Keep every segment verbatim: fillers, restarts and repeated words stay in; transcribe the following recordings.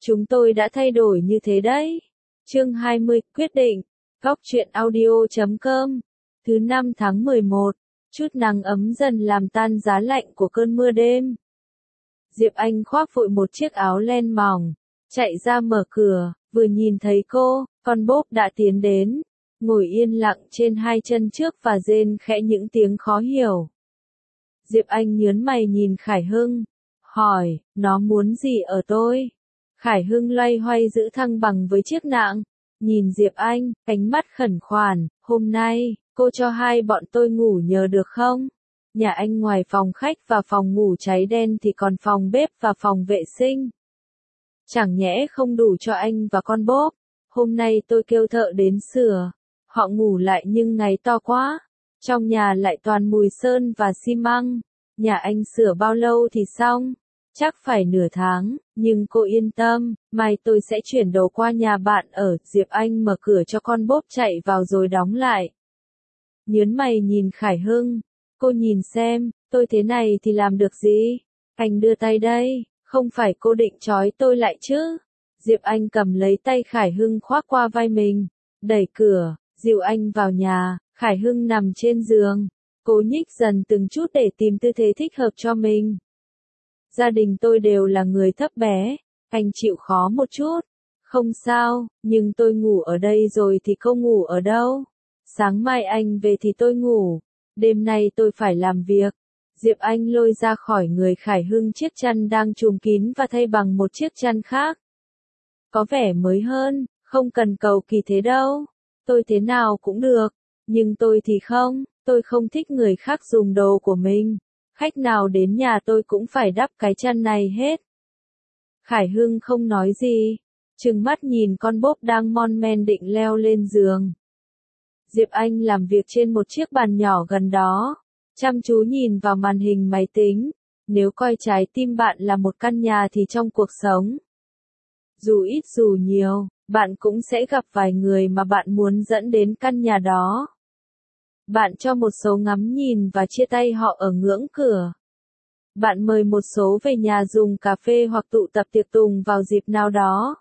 Chúng tôi đã thay đổi như thế đấy. Chương hai mươi, quyết định. Góc truyện audio chấm com. Thứ năm tháng mười một. Chút nắng ấm dần làm tan giá lạnh của cơn mưa đêm. Diệp Anh khoác vội một chiếc áo len mỏng, chạy ra mở cửa, vừa nhìn thấy cô, con Bốp đã tiến đến, ngồi yên lặng trên hai chân trước và rên khẽ những tiếng khó hiểu. Diệp Anh nhớn mày nhìn Khải Hưng, hỏi, nó muốn gì ở tôi? Khải Hưng loay hoay giữ thăng bằng với chiếc nạng, nhìn Diệp Anh, ánh mắt khẩn khoản, hôm nay, cô cho hai bọn tôi ngủ nhờ được không? Nhà anh ngoài phòng khách và phòng ngủ cháy đen thì còn phòng bếp và phòng vệ sinh. Chẳng nhẽ không đủ cho anh và con Bốp, hôm nay tôi kêu thợ đến sửa, họ ngủ lại nhưng ngày to quá, trong nhà lại toàn mùi sơn và xi măng, nhà anh sửa bao lâu thì xong? Chắc phải nửa tháng, nhưng cô yên tâm, mai tôi sẽ chuyển đồ qua nhà bạn ở. Diệp Anh mở cửa cho con Bốp chạy vào rồi đóng lại. Nhớn mày nhìn Khải Hưng, cô nhìn xem, tôi thế này thì làm được gì? Anh đưa tay đây, không phải cô định trói tôi lại chứ? Diệp Anh cầm lấy tay Khải Hưng khoác qua vai mình, đẩy cửa, dìu anh vào nhà. Khải Hưng nằm trên giường, cố nhích dần từng chút để tìm tư thế thích hợp cho mình. Gia đình tôi đều là người thấp bé, anh chịu khó một chút. Không sao, nhưng tôi ngủ ở đây rồi thì cô ngủ ở đâu? Sáng mai anh về thì tôi ngủ, đêm nay tôi phải làm việc. Diệp Anh lôi ra khỏi người Khải Hưng chiếc chăn đang trùm kín và thay bằng một chiếc chăn khác. Có vẻ mới hơn, không cần cầu kỳ thế đâu. Tôi thế nào cũng được, nhưng tôi thì không, tôi không thích người khác dùng đồ của mình. Khách nào đến nhà tôi cũng phải đắp cái chăn này hết. Khải Hưng không nói gì, trừng mắt nhìn con Bốp đang mon men định leo lên giường. Diệp Anh làm việc trên một chiếc bàn nhỏ gần đó, chăm chú nhìn vào màn hình máy tính. Nếu coi trái tim bạn là một căn nhà thì trong cuộc sống, dù ít dù nhiều, bạn cũng sẽ gặp vài người mà bạn muốn dẫn đến căn nhà đó. Bạn cho một số ngắm nhìn và chia tay họ ở ngưỡng cửa. Bạn mời một số về nhà dùng cà phê hoặc tụ tập tiệc tùng vào dịp nào đó.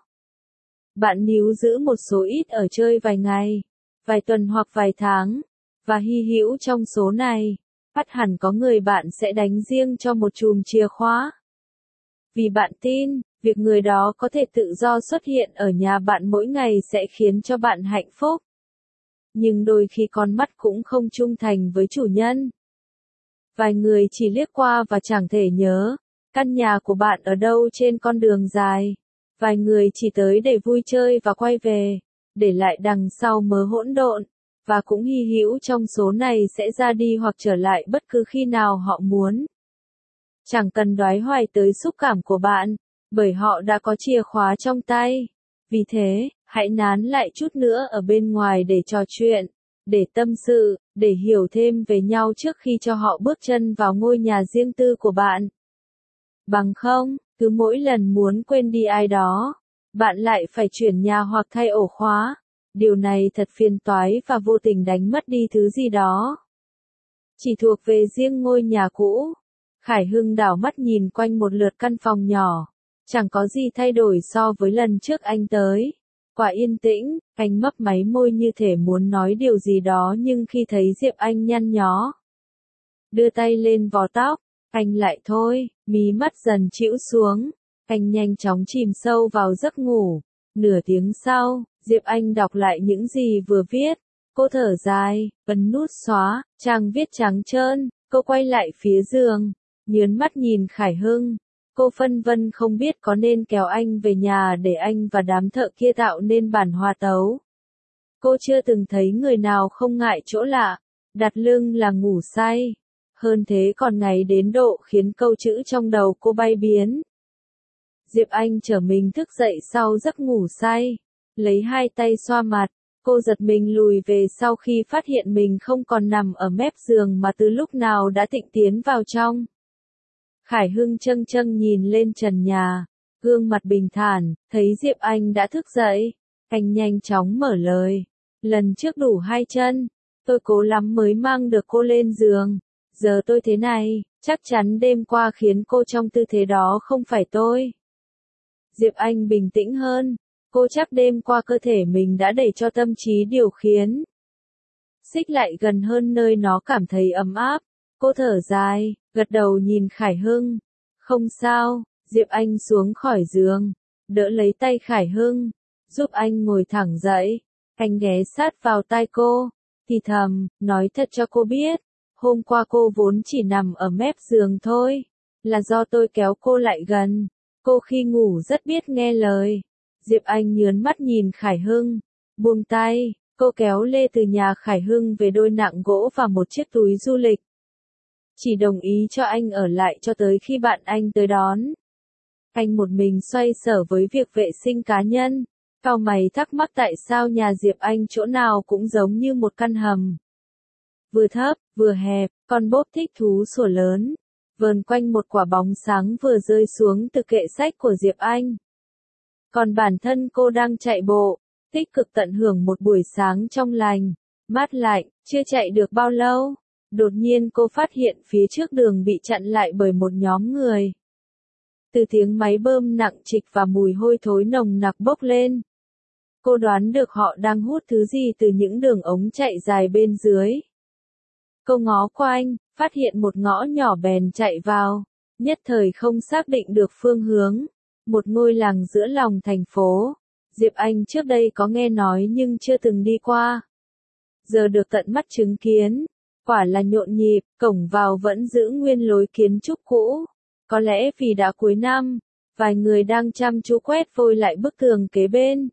Bạn níu giữ một số ít ở chơi vài ngày, vài tuần hoặc vài tháng. Và hy hữu trong số này, ắt hẳn có người bạn sẽ đánh riêng cho một chùm chìa khóa. Vì bạn tin, việc người đó có thể tự do xuất hiện ở nhà bạn mỗi ngày sẽ khiến cho bạn hạnh phúc. Nhưng đôi khi con mắt cũng không trung thành với chủ nhân. Vài người chỉ liếc qua và chẳng thể nhớ căn nhà của bạn ở đâu trên con đường dài. Vài người chỉ tới để vui chơi và quay về, để lại đằng sau mớ hỗn độn, và cũng hy hữu trong số này sẽ ra đi hoặc trở lại bất cứ khi nào họ muốn. Chẳng cần đoái hoài tới xúc cảm của bạn, bởi họ đã có chìa khóa trong tay. Vì thế, hãy nán lại chút nữa ở bên ngoài để trò chuyện, để tâm sự, để hiểu thêm về nhau trước khi cho họ bước chân vào ngôi nhà riêng tư của bạn. Bằng không, cứ mỗi lần muốn quên đi ai đó, bạn lại phải chuyển nhà hoặc thay ổ khóa. Điều này thật phiền toái và vô tình đánh mất đi thứ gì đó chỉ thuộc về riêng ngôi nhà cũ. Khải Hưng đảo mắt nhìn quanh một lượt căn phòng nhỏ. Chẳng có gì thay đổi so với lần trước anh tới. Quả yên tĩnh, anh mấp máy môi như thể muốn nói điều gì đó nhưng khi thấy Diệp Anh nhăn nhó, đưa tay lên vò tóc, anh lại thôi, mí mắt dần chĩu xuống. Anh nhanh chóng chìm sâu vào giấc ngủ. Nửa tiếng sau, Diệp Anh đọc lại những gì vừa viết. Cô thở dài, ấn nút xóa, trang viết trắng trơn. Cô quay lại phía giường, nhớn mắt nhìn Khải Hưng. Cô phân vân không biết có nên kéo anh về nhà để anh và đám thợ kia tạo nên bản hòa tấu. Cô chưa từng thấy người nào không ngại chỗ lạ, đặt lưng là ngủ say. Hơn thế còn ngày đến độ khiến câu chữ trong đầu cô bay biến. Diệp Anh trở mình thức dậy sau giấc ngủ say, lấy hai tay xoa mặt. Cô giật mình lùi về sau khi phát hiện mình không còn nằm ở mép giường mà từ lúc nào đã tịnh tiến vào trong. Khải Hưng châng châng nhìn lên trần nhà, gương mặt bình thản, thấy Diệp Anh đã thức dậy. Anh nhanh chóng mở lời. Lần trước đủ hai chân, tôi cố lắm mới mang được cô lên giường. Giờ tôi thế này, chắc chắn đêm qua khiến cô trong tư thế đó không phải tôi. Diệp Anh bình tĩnh hơn. Cô chắc đêm qua cơ thể mình đã để cho tâm trí điều khiển. Xích lại gần hơn nơi nó cảm thấy ấm áp. Cô thở dài, gật đầu nhìn Khải Hưng. Không sao, Diệp Anh xuống khỏi giường, đỡ lấy tay Khải Hưng, giúp anh ngồi thẳng dậy. Anh ghé sát vào tai cô, thì thầm, nói thật cho cô biết, hôm qua cô vốn chỉ nằm ở mép giường thôi, là do tôi kéo cô lại gần. Cô khi ngủ rất biết nghe lời. Diệp Anh nhớn mắt nhìn Khải Hưng, buông tay, cô kéo Lê từ nhà Khải Hưng về đôi nạng gỗ và một chiếc túi du lịch. Chỉ đồng ý cho anh ở lại cho tới khi bạn anh tới đón. Anh một mình xoay sở với việc vệ sinh cá nhân, cau mày thắc mắc tại sao nhà Diệp Anh chỗ nào cũng giống như một căn hầm. Vừa thấp, vừa hẹp, con bốp thích thú sủa lớn, vờn quanh một quả bóng sáng vừa rơi xuống từ kệ sách của Diệp Anh. Còn bản thân cô đang chạy bộ, tích cực tận hưởng một buổi sáng trong lành, mát lạnh, chưa chạy được bao lâu. Đột nhiên cô phát hiện phía trước đường bị chặn lại bởi một nhóm người. Từ tiếng máy bơm nặng trịch và mùi hôi thối nồng nặc bốc lên. Cô đoán được họ đang hút thứ gì từ những đường ống chạy dài bên dưới. Cô ngó quanh, phát hiện một ngõ nhỏ bèn chạy vào, nhất thời không xác định được phương hướng. Một ngôi làng giữa lòng thành phố. Diệp Anh trước đây có nghe nói nhưng chưa từng đi qua. Giờ được tận mắt chứng kiến. Quả là nhộn nhịp, cổng vào vẫn giữ nguyên lối kiến trúc cũ. Có lẽ vì đã cuối năm, vài người đang chăm chú quét vôi lại bức tường kế bên.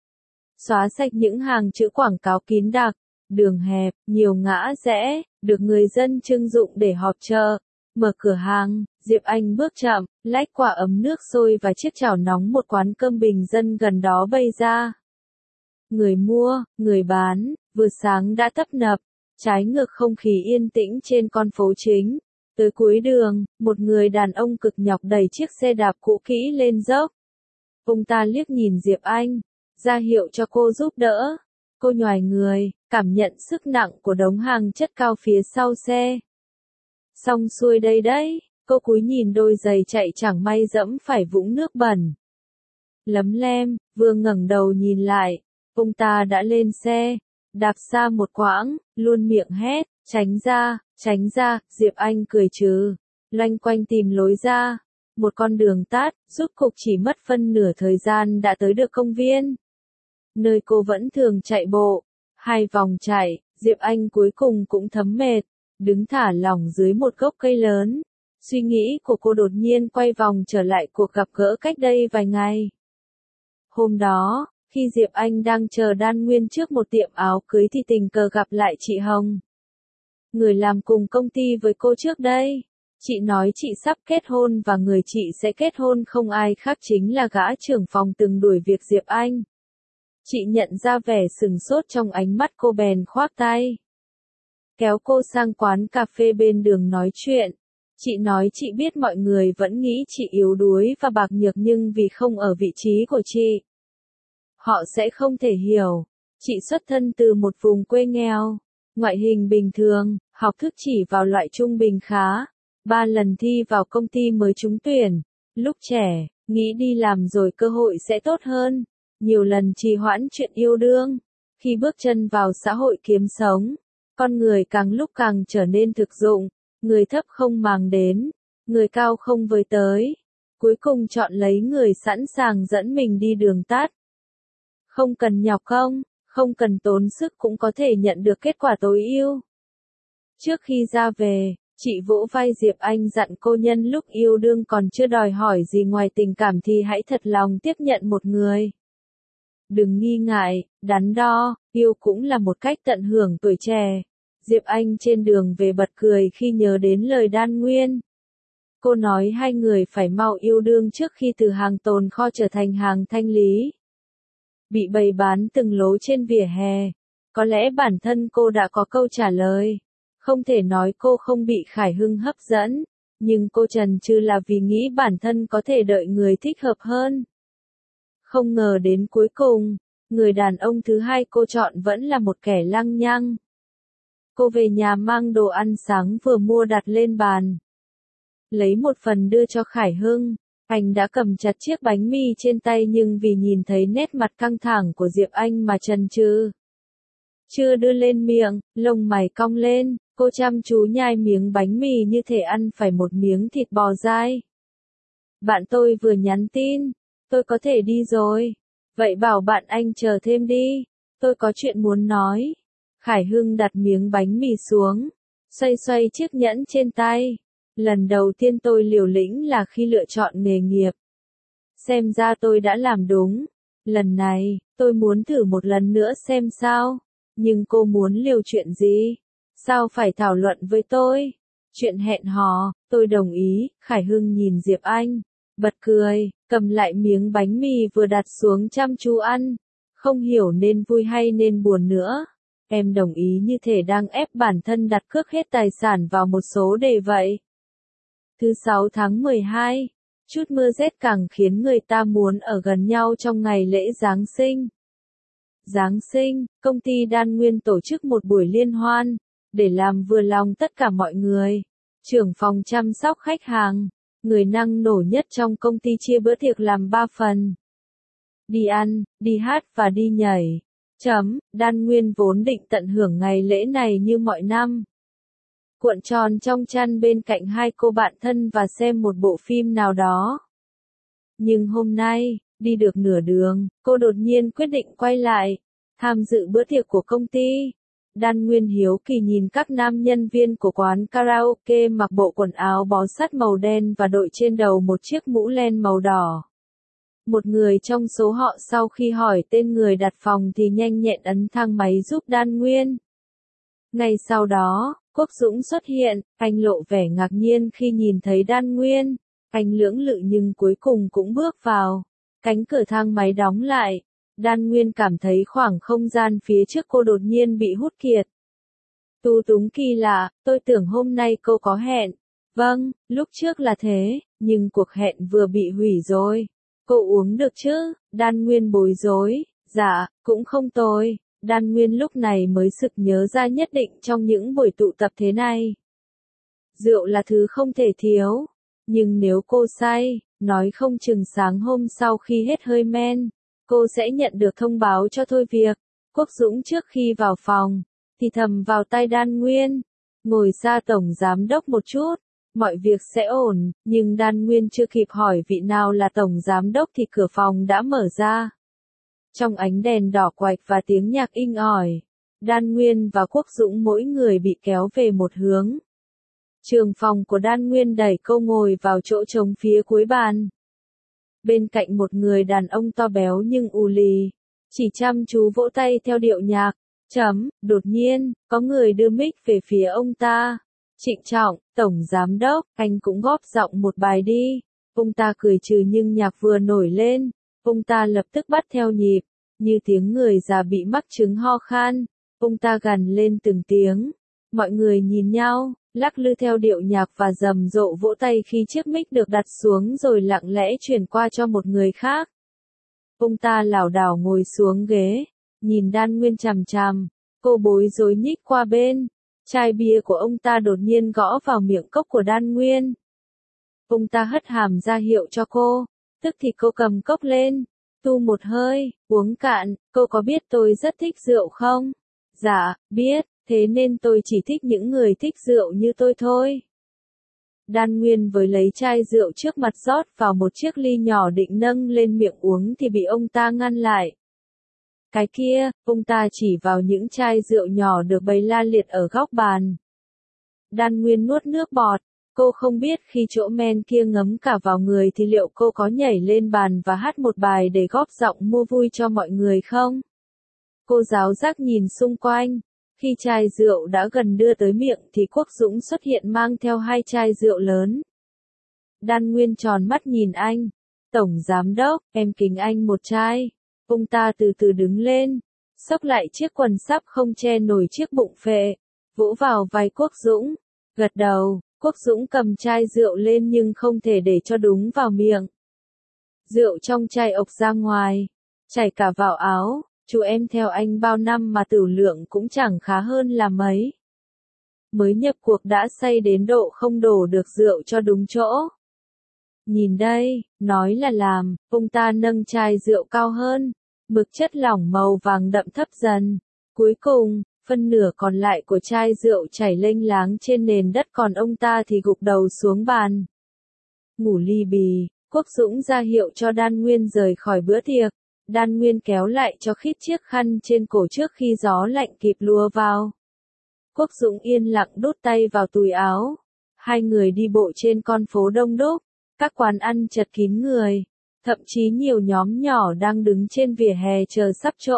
Xóa sạch những hàng chữ quảng cáo kín đặc, đường hẹp, nhiều ngã rẽ, được người dân trưng dụng để họp chợ, mở cửa hàng. Diệp Anh bước chậm, lách qua ấm nước sôi và chiếc chảo nóng một quán cơm bình dân gần đó bay ra. Người mua, người bán, vừa sáng đã tấp nập. Trái ngược không khí yên tĩnh trên con phố chính. Tới cuối đường, một người đàn ông cực nhọc đẩy chiếc xe đạp cũ kỹ lên dốc. Ông ta liếc nhìn Diệp Anh, ra hiệu cho cô giúp đỡ. Cô nhoài người, cảm nhận sức nặng của đống hàng chất cao phía sau xe. Xong xuôi đây đấy, cô cúi nhìn đôi giày chạy chẳng may dẫm phải vũng nước bẩn. Lấm lem, vừa ngẩng đầu nhìn lại, ông ta đã lên xe. Đạp xa một quãng, luôn miệng hét, tránh ra, tránh ra. Diệp Anh cười trừ, loanh quanh tìm lối ra. Một con đường tắt, rút cục chỉ mất phân nửa thời gian đã tới được công viên. Nơi cô vẫn thường chạy bộ. Hai vòng chạy, Diệp Anh cuối cùng cũng thấm mệt, đứng thả lỏng dưới một gốc cây lớn. Suy nghĩ của cô đột nhiên quay vòng trở lại cuộc gặp gỡ cách đây vài ngày. Hôm đó, khi Diệp Anh đang chờ đan nguyên trước một tiệm áo cưới thì tình cờ gặp lại chị Hồng. Người làm cùng công ty với cô trước đây. Chị nói chị sắp kết hôn và người chị sẽ kết hôn không ai khác chính là gã trưởng phòng từng đuổi việc Diệp Anh. Chị nhận ra vẻ sừng sốt trong ánh mắt cô bèn khoác tay. Kéo cô sang quán cà phê bên đường nói chuyện. Chị nói chị biết mọi người vẫn nghĩ chị yếu đuối và bạc nhược nhưng vì không ở vị trí của chị. Họ sẽ không thể hiểu. Chị xuất thân từ một vùng quê nghèo, ngoại hình bình thường, học thức chỉ vào loại trung bình khá. Ba lần thi vào công ty mới trúng tuyển. Lúc trẻ, nghĩ đi làm rồi cơ hội sẽ tốt hơn. Nhiều lần trì hoãn chuyện yêu đương. Khi bước chân vào xã hội kiếm sống, con người càng lúc càng trở nên thực dụng. Người thấp không màng đến, người cao không với tới. Cuối cùng chọn lấy người sẵn sàng dẫn mình đi đường tắt. Không cần nhọc công, không cần tốn sức cũng có thể nhận được kết quả tối ưu. Trước khi ra về, chị vỗ vai Diệp Anh dặn cô nhân lúc yêu đương còn chưa đòi hỏi gì ngoài tình cảm thì hãy thật lòng tiếp nhận một người. Đừng nghi ngại, đắn đo, yêu cũng là một cách tận hưởng tuổi trẻ. Diệp Anh trên đường về bật cười khi nhớ đến lời đan nguyên. Cô nói hai người phải mau yêu đương trước khi từ hàng tồn kho trở thành hàng thanh lý. Bị bày bán từng lố trên vỉa hè. Có lẽ bản thân cô đã có câu trả lời. Không thể nói cô không bị Khải Hưng hấp dẫn, nhưng cô chần chừ là vì nghĩ bản thân có thể đợi người thích hợp hơn. Không ngờ đến cuối cùng, người đàn ông thứ hai cô chọn vẫn là một kẻ lăng nhăng. Cô về nhà mang đồ ăn sáng vừa mua đặt lên bàn. Lấy một phần đưa cho Khải Hưng, Anh đã cầm chặt chiếc bánh mì trên tay nhưng vì nhìn thấy nét mặt căng thẳng của Diệp Anh mà chần chừ. Chưa đưa lên miệng, lông mày cong lên, cô chăm chú nhai miếng bánh mì như thể ăn phải một miếng thịt bò dai. Bạn tôi vừa nhắn tin, tôi có thể đi rồi. Vậy bảo bạn anh chờ thêm đi, tôi có chuyện muốn nói. Khải Hưng đặt miếng bánh mì xuống, xoay xoay chiếc nhẫn trên tay. Lần đầu tiên tôi liều lĩnh là khi lựa chọn nghề nghiệp. Xem ra tôi đã làm đúng. Lần này, tôi muốn thử một lần nữa xem sao. Nhưng cô muốn liều chuyện gì? Sao phải thảo luận với tôi? Chuyện hẹn hò, tôi đồng ý. Khải Hưng nhìn Diệp Anh, bật cười, cầm lại miếng bánh mì vừa đặt xuống chăm chú ăn. Không hiểu nên vui hay nên buồn nữa. Em đồng ý như thể đang ép bản thân đặt cược hết tài sản vào một số đề vậy. Thứ sáu tháng mười hai, chút mưa rét càng khiến người ta muốn ở gần nhau trong ngày lễ Giáng sinh. Giáng sinh, công ty Đan Nguyên tổ chức một buổi liên hoan, để làm vừa lòng tất cả mọi người. Trưởng phòng chăm sóc khách hàng, người năng nổ nhất trong công ty chia bữa tiệc làm ba phần. Đi ăn, đi hát và đi nhảy. Chấm, Đan Nguyên vốn định tận hưởng ngày lễ này như mọi năm. Cuộn tròn trong chăn bên cạnh hai cô bạn thân và xem một bộ phim nào đó. Nhưng hôm nay, đi được nửa đường, cô đột nhiên quyết định quay lại, tham dự bữa tiệc của công ty. Đan Nguyên hiếu kỳ nhìn các nam nhân viên của quán karaoke mặc bộ quần áo bó sát màu đen và đội trên đầu một chiếc mũ len màu đỏ. Một người trong số họ sau khi hỏi tên người đặt phòng thì nhanh nhẹn ấn thang máy giúp Đan Nguyên. Ngay sau đó, Quốc Dũng xuất hiện, anh lộ vẻ ngạc nhiên khi nhìn thấy Đan Nguyên. Anh lưỡng lự nhưng cuối cùng cũng bước vào. Cánh cửa thang máy đóng lại. Đan Nguyên cảm thấy khoảng không gian phía trước cô đột nhiên bị hút kiệt. Tu túng kỳ lạ, tôi tưởng hôm nay cô có hẹn. Vâng, lúc trước là thế, nhưng cuộc hẹn vừa bị hủy rồi. Cô uống được chứ? Đan Nguyên bối rối. Dạ, cũng không tồi. Đan Nguyên lúc này mới sực nhớ ra nhất định trong những buổi tụ tập thế này. Rượu là thứ không thể thiếu. Nhưng nếu cô say, nói không chừng sáng hôm sau khi hết hơi men, cô sẽ nhận được thông báo cho thôi việc. Quốc Dũng trước khi vào phòng, thì thầm vào tai Đan Nguyên. Ngồi xa tổng giám đốc một chút, mọi việc sẽ ổn, nhưng Đan Nguyên chưa kịp hỏi vị nào là tổng giám đốc thì cửa phòng đã mở ra. Trong ánh đèn đỏ quạch và tiếng nhạc inh ỏi, Đan Nguyên và Quốc Dũng mỗi người bị kéo về một hướng. Trường phòng của Đan Nguyên đẩy cô ngồi vào chỗ trống phía cuối bàn. Bên cạnh một người đàn ông to béo nhưng ù lì, chỉ chăm chú vỗ tay theo điệu nhạc. Chấm, đột nhiên, có người đưa mic về phía ông ta. Trịnh trọng, tổng giám đốc, anh cũng góp giọng một bài đi. Ông ta cười trừ nhưng nhạc vừa nổi lên, ông ta lập tức bắt theo nhịp, như tiếng người già bị mắc chứng ho khan. Ông ta gằn lên từng tiếng. Mọi người nhìn nhau, lắc lư theo điệu nhạc và rầm rộ vỗ tay khi chiếc mic được đặt xuống rồi lặng lẽ chuyển qua cho một người khác. Ông ta lảo đảo ngồi xuống ghế, nhìn Đan Nguyên chằm chằm, cô bối rối nhích qua bên. Chai bia của ông ta đột nhiên gõ vào miệng cốc của Đan Nguyên. Ông ta hất hàm ra hiệu cho cô, tức thì cô cầm cốc lên, tu một hơi, uống cạn. Cô có biết tôi rất thích rượu không? Dạ, biết, thế nên tôi chỉ thích những người thích rượu như tôi thôi. Đan Nguyên với lấy chai rượu trước mặt rót vào một chiếc ly nhỏ định nâng lên miệng uống thì bị ông ta ngăn lại. Cái kia, ông ta chỉ vào những chai rượu nhỏ được bày la liệt ở góc bàn. Đan Nguyên nuốt nước bọt, cô không biết khi chỗ men kia ngấm cả vào người thì liệu cô có nhảy lên bàn và hát một bài để góp giọng mua vui cho mọi người không? Cô giáo giác nhìn xung quanh, khi chai rượu đã gần đưa tới miệng thì Quốc Dũng xuất hiện mang theo hai chai rượu lớn. Đan Nguyên tròn mắt nhìn anh, tổng giám đốc, em kính anh một chai. Ông ta từ từ đứng lên, xốc lại chiếc quần sắp không che nổi chiếc bụng phệ, vỗ vào vai Quốc Dũng, gật đầu. Quốc Dũng cầm chai rượu lên nhưng không thể để cho đúng vào miệng. Rượu trong chai ộc ra ngoài, chảy cả vào áo. Chú em theo anh bao năm mà tửu lượng cũng chẳng khá hơn là mấy. Mới nhập cuộc đã say đến độ không đổ được rượu cho đúng chỗ. Nhìn đây, nói là làm, ông ta nâng chai rượu cao hơn, mực chất lỏng màu vàng đậm thấp dần. Cuối cùng, phân nửa còn lại của chai rượu chảy lênh láng trên nền đất còn ông ta thì gục đầu xuống bàn. Ngủ ly bì, Quốc Dũng ra hiệu cho Đan Nguyên rời khỏi bữa tiệc. Đan Nguyên kéo lại cho khít chiếc khăn trên cổ trước khi gió lạnh kịp lùa vào. Quốc Dũng yên lặng đút tay vào túi áo. Hai người đi bộ trên con phố đông đúc, các quán ăn chật kín người, thậm chí nhiều nhóm nhỏ đang đứng trên vỉa hè chờ sắp chỗ.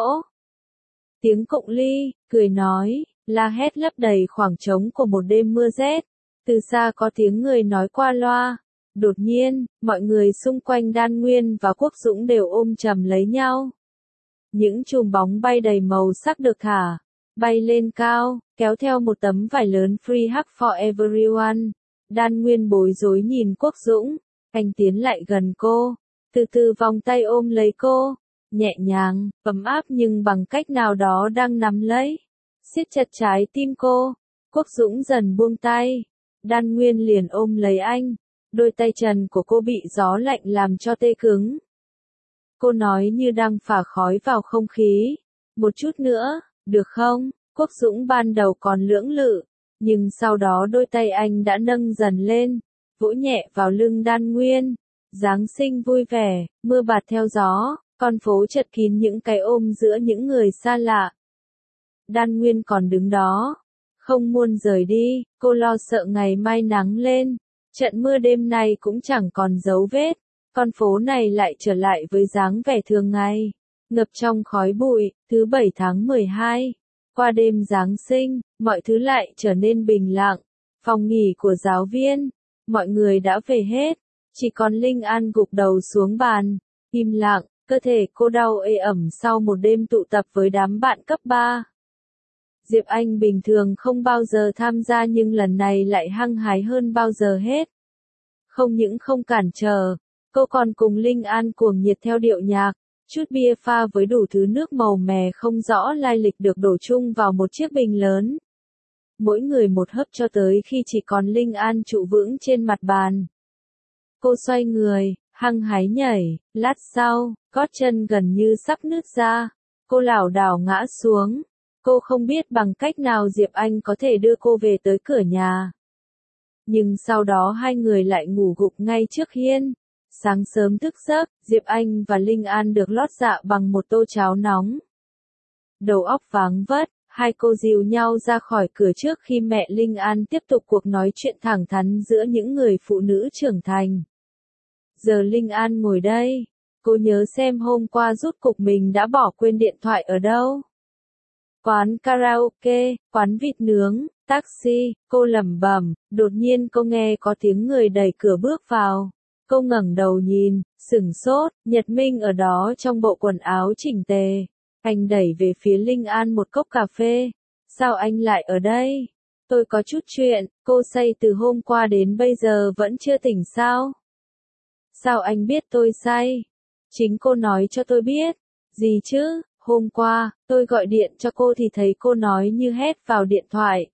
Tiếng cụng ly, cười nói, la hét lấp đầy khoảng trống của một đêm mưa rét. Từ xa có tiếng người nói qua loa. Đột nhiên, mọi người xung quanh Đan Nguyên và Quốc Dũng đều ôm chầm lấy nhau. Những chùm bóng bay đầy màu sắc được thả, bay lên cao, kéo theo một tấm vải lớn Free Hug for Everyone. Đan Nguyên bối rối nhìn Quốc Dũng, anh tiến lại gần cô, từ từ vòng tay ôm lấy cô, nhẹ nhàng, ấm áp nhưng bằng cách nào đó đang nắm lấy, siết chặt trái tim cô. Quốc Dũng dần buông tay, Đan Nguyên liền ôm lấy anh. Đôi tay trần của cô bị gió lạnh làm cho tê cứng. Cô nói như đang phả khói vào không khí. Một chút nữa, được không? Quốc Dũng ban đầu còn lưỡng lự, nhưng sau đó đôi tay anh đã nâng dần lên, vỗ nhẹ vào lưng Đan Nguyên. Giáng sinh vui vẻ, mưa bạt theo gió, con phố chật kín những cái ôm giữa những người xa lạ. Đan Nguyên còn đứng đó, không muốn rời đi, cô lo sợ ngày mai nắng lên. Trận mưa đêm nay cũng chẳng còn dấu vết, con phố này lại trở lại với dáng vẻ thường ngày, ngập trong khói bụi. Thứ bảy tháng mười hai, qua đêm Giáng sinh, mọi thứ lại trở nên bình lặng. Phòng nghỉ của giáo viên, mọi người đã về hết, chỉ còn Linh An gục đầu xuống bàn, im lặng, cơ thể cô đau ê ẩm sau một đêm tụ tập với đám bạn cấp ba. Diệp Anh bình thường không bao giờ tham gia nhưng lần này lại hăng hái hơn bao giờ hết. Không những không cản trở, cô còn cùng Linh An cuồng nhiệt theo điệu nhạc, chút bia pha với đủ thứ nước màu mè không rõ lai lịch được đổ chung vào một chiếc bình lớn. Mỗi người một hớp cho tới khi chỉ còn Linh An trụ vững trên mặt bàn. Cô xoay người, hăng hái nhảy, lát sau, gót chân gần như sắp nứt ra. Cô lảo đảo ngã xuống. Cô không biết bằng cách nào Diệp Anh có thể đưa cô về tới cửa nhà. Nhưng sau đó hai người lại ngủ gục ngay trước hiên. Sáng sớm thức giấc, Diệp Anh và Linh An được lót dạ bằng một tô cháo nóng. Đầu óc váng vất, hai cô dìu nhau ra khỏi cửa trước khi mẹ Linh An tiếp tục cuộc nói chuyện thẳng thắn giữa những người phụ nữ trưởng thành. Giờ Linh An ngồi đây, cô nhớ xem hôm qua rút cục mình đã bỏ quên điện thoại ở đâu. Quán karaoke, quán vịt nướng, taxi, cô lẩm bẩm. Đột nhiên cô nghe có tiếng người đẩy cửa bước vào. Cô ngẩng đầu nhìn, sửng sốt, Nhật Minh ở đó trong bộ quần áo chỉnh tề. Anh đẩy về phía Linh An một cốc cà phê. Sao anh lại ở đây? Tôi có chút chuyện, cô say từ hôm qua đến bây giờ vẫn chưa tỉnh sao? Sao anh biết tôi say? Chính cô nói cho tôi biết. Gì chứ? Hôm qua, tôi gọi điện cho cô thì thấy cô nói như hét vào điện thoại.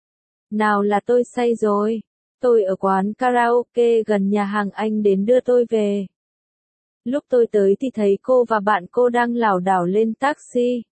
Nào là tôi say rồi. Tôi ở quán karaoke gần nhà hàng anh đến đưa tôi về. Lúc tôi tới thì thấy cô và bạn cô đang lảo đảo lên taxi.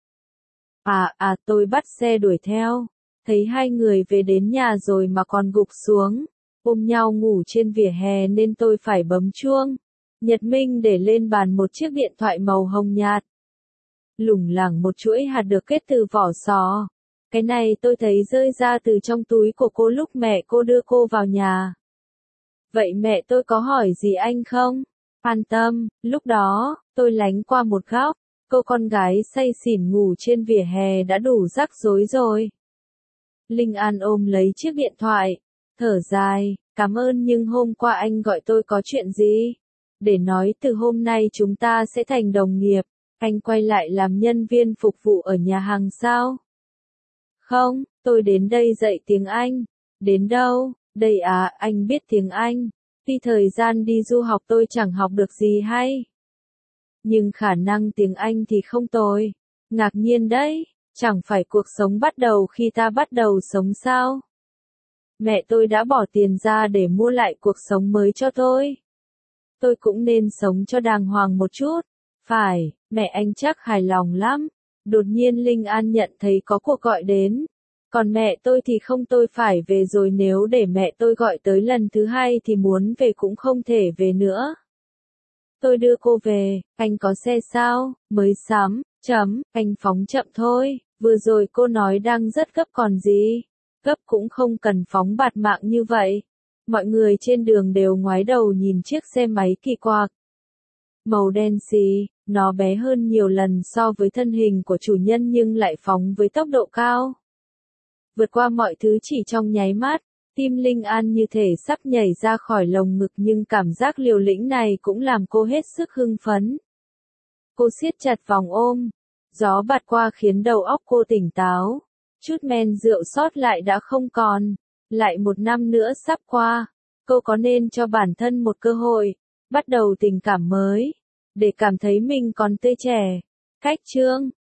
À à tôi bắt xe đuổi theo. Thấy hai người về đến nhà rồi mà còn gục xuống. Ôm nhau ngủ trên vỉa hè nên tôi phải bấm chuông. Nhật Minh để lên bàn một chiếc điện thoại màu hồng nhạt. Lủng lẳng một chuỗi hạt được kết từ vỏ sò. Cái này tôi thấy rơi ra từ trong túi của cô lúc mẹ cô đưa cô vào nhà. Vậy mẹ tôi có hỏi gì anh không? An tâm, lúc đó, tôi lánh qua một góc. Cô con gái say xỉn ngủ trên vỉa hè đã đủ rắc rối rồi. Linh An ôm lấy chiếc điện thoại. Thở dài, cảm ơn nhưng hôm qua anh gọi tôi có chuyện gì? Để nói từ hôm nay chúng ta sẽ thành đồng nghiệp. Anh quay lại làm nhân viên phục vụ ở nhà hàng sao? Không, tôi đến đây dạy tiếng Anh. Đến đâu? Đây à, anh biết tiếng Anh. Tuy thời gian đi du học tôi chẳng học được gì hay. Nhưng khả năng tiếng Anh thì không tồi. Ngạc nhiên đấy, chẳng phải cuộc sống bắt đầu khi ta bắt đầu sống sao? Mẹ tôi đã bỏ tiền ra để mua lại cuộc sống mới cho tôi. Tôi cũng nên sống cho đàng hoàng một chút. Phải, mẹ anh chắc hài lòng lắm. Đột nhiên Linh An nhận thấy có cuộc gọi đến. Còn mẹ tôi thì không, tôi phải về rồi, nếu để mẹ tôi gọi tới lần thứ hai thì muốn về cũng không thể về nữa. Tôi đưa cô về, anh có xe sao, mới sắm, chấm, anh phóng chậm thôi, vừa rồi cô nói đang rất gấp còn gì. Gấp cũng không cần phóng bạt mạng như vậy. Mọi người trên đường đều ngoái đầu nhìn chiếc xe máy kỳ quặc. Màu đen xì, nó bé hơn nhiều lần so với thân hình của chủ nhân nhưng lại phóng với tốc độ cao. Vượt qua mọi thứ chỉ trong nháy mắt, tim Linh An như thể sắp nhảy ra khỏi lồng ngực, nhưng cảm giác liều lĩnh này cũng làm cô hết sức hưng phấn. Cô siết chặt vòng ôm, gió bạt qua khiến đầu óc cô tỉnh táo. Chút men rượu sót lại đã không còn, lại một năm nữa sắp qua, cô có nên cho bản thân một cơ hội, bắt đầu tình cảm mới, để cảm thấy mình còn tươi trẻ. Cách chương